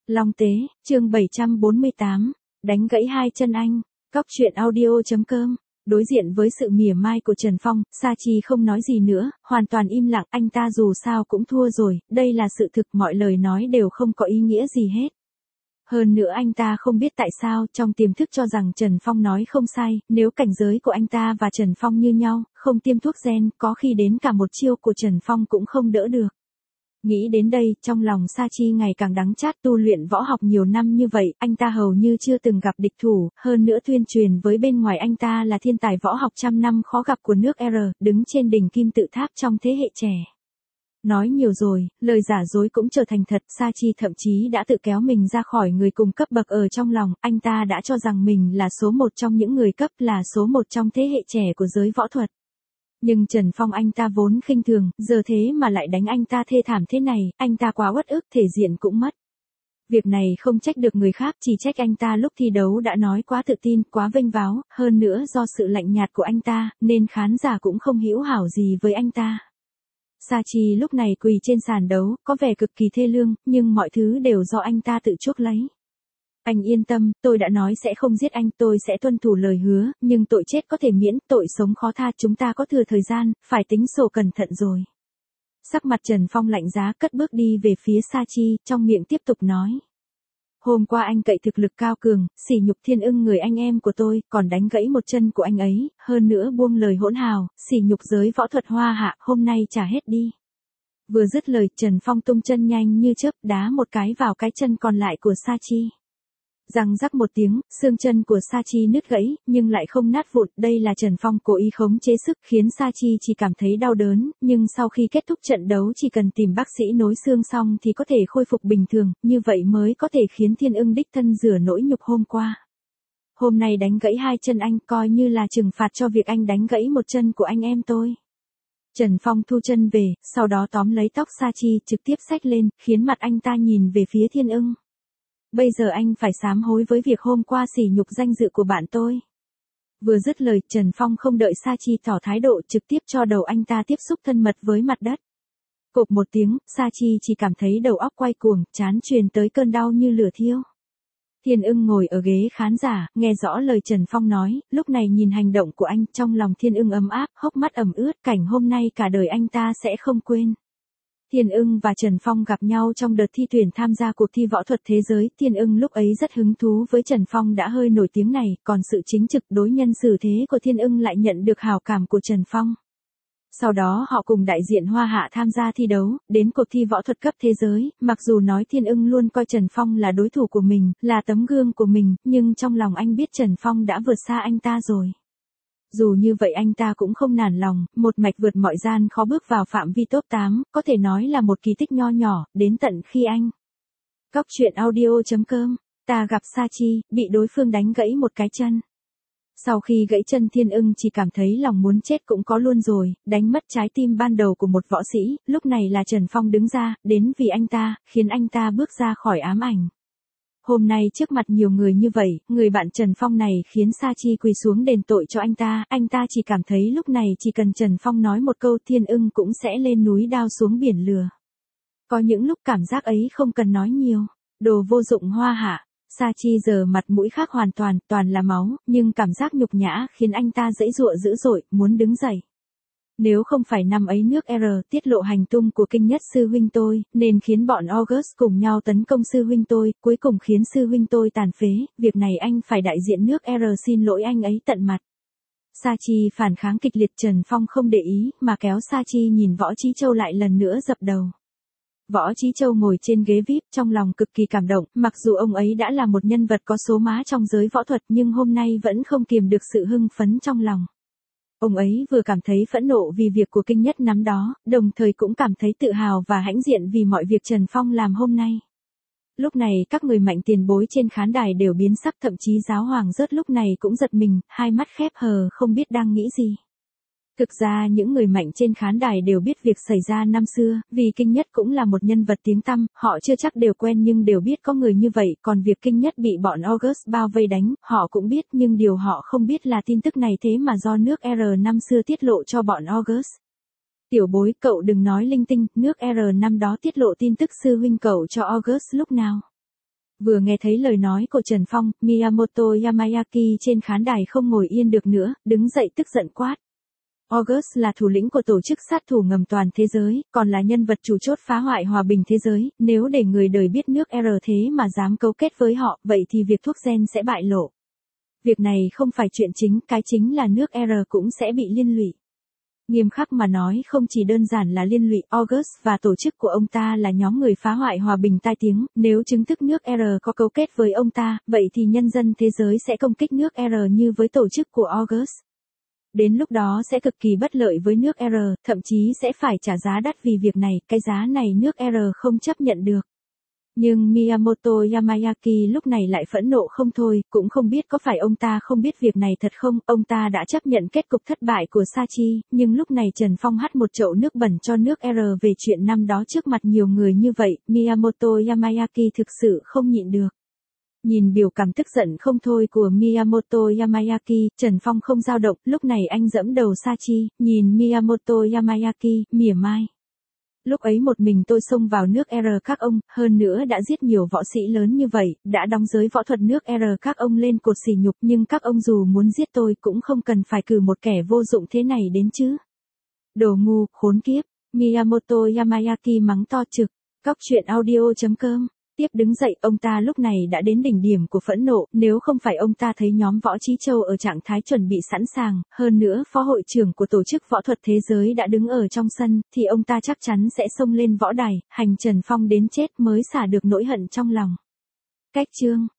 Long Tế, chương 748, đánh gãy hai chân anh. Cóc truyện audio.com. Đối diện với sự mỉa mai của Trần Phong, Sa Chi không nói gì nữa, hoàn toàn im lặng. Anh ta dù sao cũng thua rồi, đây là sự thực, mọi lời nói đều không có ý nghĩa gì hết. Hơn nữa anh ta không biết tại sao, trong tiềm thức cho rằng Trần Phong nói không sai, nếu cảnh giới của anh ta và Trần Phong như nhau, không tiêm thuốc gen, có khi đến cả một chiêu của Trần Phong cũng không đỡ được. Nghĩ đến đây, trong lòng Sa Chi ngày càng đắng chát. Tu luyện võ học nhiều năm như vậy, anh ta hầu như chưa từng gặp địch thủ, hơn nữa tuyên truyền với bên ngoài anh ta là thiên tài võ học trăm năm khó gặp của nước R, đứng trên đỉnh kim tự tháp trong thế hệ trẻ. Nói nhiều rồi, lời giả dối cũng trở thành thật. Sa Chi thậm chí đã tự kéo mình ra khỏi người cùng cấp bậc ở trong lòng, anh ta đã cho rằng mình là số một trong những người cấp, là số một trong thế hệ trẻ của giới võ thuật. Nhưng Trần Phong anh ta vốn khinh thường, giờ thế mà lại đánh anh ta thê thảm thế này, anh ta quá uất ức, thể diện cũng mất. Việc này không trách được người khác, chỉ trách anh ta lúc thi đấu đã nói quá tự tin, quá vênh váo, hơn nữa do sự lạnh nhạt của anh ta, nên khán giả cũng không hữu hảo gì với anh ta. Sa Chi lúc này quỳ trên sàn đấu, có vẻ cực kỳ thê lương, nhưng mọi thứ đều do anh ta tự chuốc lấy. Anh yên tâm, tôi đã nói sẽ không giết anh, tôi sẽ tuân thủ lời hứa, nhưng tội chết có thể miễn, tội sống khó tha, chúng ta có thừa thời gian, phải tính sổ cẩn thận rồi. Sắc mặt Trần Phong lạnh giá, cất bước đi về phía Sa Chi, trong miệng tiếp tục nói. Hôm qua anh cậy thực lực cao cường, sỉ nhục Thiên Ưng người anh em của tôi, còn đánh gãy một chân của anh ấy, hơn nữa buông lời hỗn hào, sỉ nhục giới võ thuật Hoa Hạ, hôm nay trả hết đi. Vừa dứt lời, Trần Phong tung chân nhanh như chớp, đá một cái vào cái chân còn lại của Sa Chi. Răng rắc một tiếng, xương chân của Sa Chi nứt gãy, nhưng lại không nát vụn. Đây là Trần Phong cố ý khống chế sức, khiến Sa Chi chỉ cảm thấy đau đớn, nhưng sau khi kết thúc trận đấu chỉ cần tìm bác sĩ nối xương xong thì có thể khôi phục bình thường, như vậy mới có thể khiến Thiên Ưng đích thân rửa nỗi nhục hôm qua. Hôm nay đánh gãy hai chân anh, coi như là trừng phạt cho việc anh đánh gãy một chân của anh em tôi. Trần Phong thu chân về, sau đó tóm lấy tóc Sa Chi, trực tiếp xách lên, khiến mặt anh ta nhìn về phía Thiên Ưng. Bây giờ anh phải sám hối với việc hôm qua sỉ nhục danh dự của bạn tôi. Vừa dứt lời, Trần Phong không đợi Sa Chi tỏ thái độ, trực tiếp cho đầu anh ta tiếp xúc thân mật với mặt đất. Cộp một tiếng, Sa Chi chỉ cảm thấy đầu óc quay cuồng, trán truyền tới cơn đau như lửa thiêu. Thiên Ưng ngồi ở ghế khán giả, nghe rõ lời Trần Phong nói, lúc này nhìn hành động của anh, trong lòng Thiên Ưng ấm áp, hốc mắt ẩm ướt, cảnh hôm nay cả đời anh ta sẽ không quên. Thiên Ưng và Trần Phong gặp nhau trong đợt thi tuyển tham gia cuộc thi võ thuật thế giới, Thiên Ưng lúc ấy rất hứng thú với Trần Phong đã hơi nổi tiếng này, còn sự chính trực đối nhân xử thế của Thiên Ưng lại nhận được hảo cảm của Trần Phong. Sau đó họ cùng đại diện Hoa Hạ tham gia thi đấu, đến cuộc thi võ thuật cấp thế giới, mặc dù nói Thiên Ưng luôn coi Trần Phong là đối thủ của mình, là tấm gương của mình, nhưng trong lòng anh biết Trần Phong đã vượt xa anh ta rồi. Dù như vậy anh ta cũng không nản lòng, một mạch vượt mọi gian khó bước vào phạm vi top 8, có thể nói là một kỳ tích nho nhỏ, đến tận khi anh. Cóc truyện audio.com, ta gặp Sa Chi, bị đối phương đánh gãy một cái chân. Sau khi gãy chân Thiên Ưng chỉ cảm thấy lòng muốn chết cũng có luôn rồi, đánh mất trái tim ban đầu của một võ sĩ, lúc này là Trần Phong đứng ra, đến vì anh ta, khiến anh ta bước ra khỏi ám ảnh. Hôm nay trước mặt nhiều người như vậy, người bạn Trần Phong này khiến Sa Chi quỳ xuống đền tội cho anh ta chỉ cảm thấy lúc này chỉ cần Trần Phong nói một câu Thiên Ưng cũng sẽ lên núi đao xuống biển lửa. Có những lúc cảm giác ấy không cần nói nhiều, đồ vô dụng Hoa Hạ. Sa Chi giờ mặt mũi khác hoàn toàn là máu, nhưng cảm giác nhục nhã khiến anh ta giãy giụa dữ dội, muốn đứng dậy. Nếu không phải năm ấy nước R tiết lộ hành tung của Kinh Nhất sư huynh tôi, nên khiến bọn August cùng nhau tấn công sư huynh tôi, cuối cùng khiến sư huynh tôi tàn phế, việc này anh phải đại diện nước R xin lỗi anh ấy tận mặt. Sa Chi phản kháng kịch liệt, Trần Phong không để ý, mà kéo Sa Chi nhìn Võ Chí Châu lại lần nữa dập đầu. Võ Chí Châu ngồi trên ghế VIP, trong lòng cực kỳ cảm động, mặc dù ông ấy đã là một nhân vật có số má trong giới võ thuật nhưng hôm nay vẫn không kiềm được sự hưng phấn trong lòng. Ông ấy vừa cảm thấy phẫn nộ vì việc của Kinh Nhất năm đó, đồng thời cũng cảm thấy tự hào và hãnh diện vì mọi việc Trần Phong làm hôm nay. Lúc này các người mạnh tiền bối trên khán đài đều biến sắc, thậm chí giáo hoàng rớt lúc này cũng giật mình, hai mắt khép hờ không biết đang nghĩ gì. Thực ra những người mạnh trên khán đài đều biết việc xảy ra năm xưa, vì Kinh Nhất cũng là một nhân vật tiếng tăm, họ chưa chắc đều quen nhưng đều biết có người như vậy, còn việc Kinh Nhất bị bọn August bao vây đánh, họ cũng biết nhưng điều họ không biết là tin tức này thế mà do nước R năm xưa tiết lộ cho bọn August. Tiểu bối, cậu đừng nói linh tinh, nước R năm đó tiết lộ tin tức sư huynh cậu cho August lúc nào. Vừa nghe thấy lời nói của Trần Phong, Miyamoto Yamayaki trên khán đài không ngồi yên được nữa, đứng dậy tức giận quát. August là thủ lĩnh của tổ chức sát thủ ngầm toàn thế giới, còn là nhân vật chủ chốt phá hoại hòa bình thế giới, nếu để người đời biết nước R thế mà dám cấu kết với họ, vậy thì việc thuốc gen sẽ bại lộ. Việc này không phải chuyện chính, cái chính là nước R cũng sẽ bị liên lụy. Nghiêm khắc mà nói không chỉ đơn giản là liên lụy, August và tổ chức của ông ta là nhóm người phá hoại hòa bình tai tiếng, nếu chứng thực nước R có cấu kết với ông ta, vậy thì nhân dân thế giới sẽ công kích nước R như với tổ chức của August. Đến lúc đó sẽ cực kỳ bất lợi với nước R, thậm chí sẽ phải trả giá đắt vì việc này, cái giá này nước R không chấp nhận được. Nhưng Miyamoto Yamayaki lúc này lại phẫn nộ không thôi, cũng không biết có phải ông ta không biết việc này thật không, ông ta đã chấp nhận kết cục thất bại của Sachi, nhưng lúc này Trần Phong hắt một chậu nước bẩn cho nước R về chuyện năm đó trước mặt nhiều người như vậy, Miyamoto Yamayaki thực sự không nhịn được. Nhìn biểu cảm tức giận không thôi của Miyamoto Yamayaki, Trần Phong không dao động, lúc này anh giẫm đầu Sachi, nhìn Miyamoto Yamayaki, mỉa mai. Lúc ấy một mình tôi xông vào nước R các ông, hơn nữa đã giết nhiều võ sĩ lớn như vậy, đã đóng giới võ thuật nước R các ông lên cột sỉ nhục, nhưng các ông dù muốn giết tôi cũng không cần phải cử một kẻ vô dụng thế này đến chứ. Đồ ngu, khốn kiếp, Miyamoto Yamayaki mắng to trực, Cóc truyện audio.com. Tiếp đứng dậy, ông ta lúc này đã đến đỉnh điểm của phẫn nộ, nếu không phải ông ta thấy nhóm Võ Chí Châu ở trạng thái chuẩn bị sẵn sàng, hơn nữa phó hội trưởng của tổ chức võ thuật thế giới đã đứng ở trong sân, thì ông ta chắc chắn sẽ xông lên võ đài, hành Trần Phong đến chết mới xả được nỗi hận trong lòng. Cách chương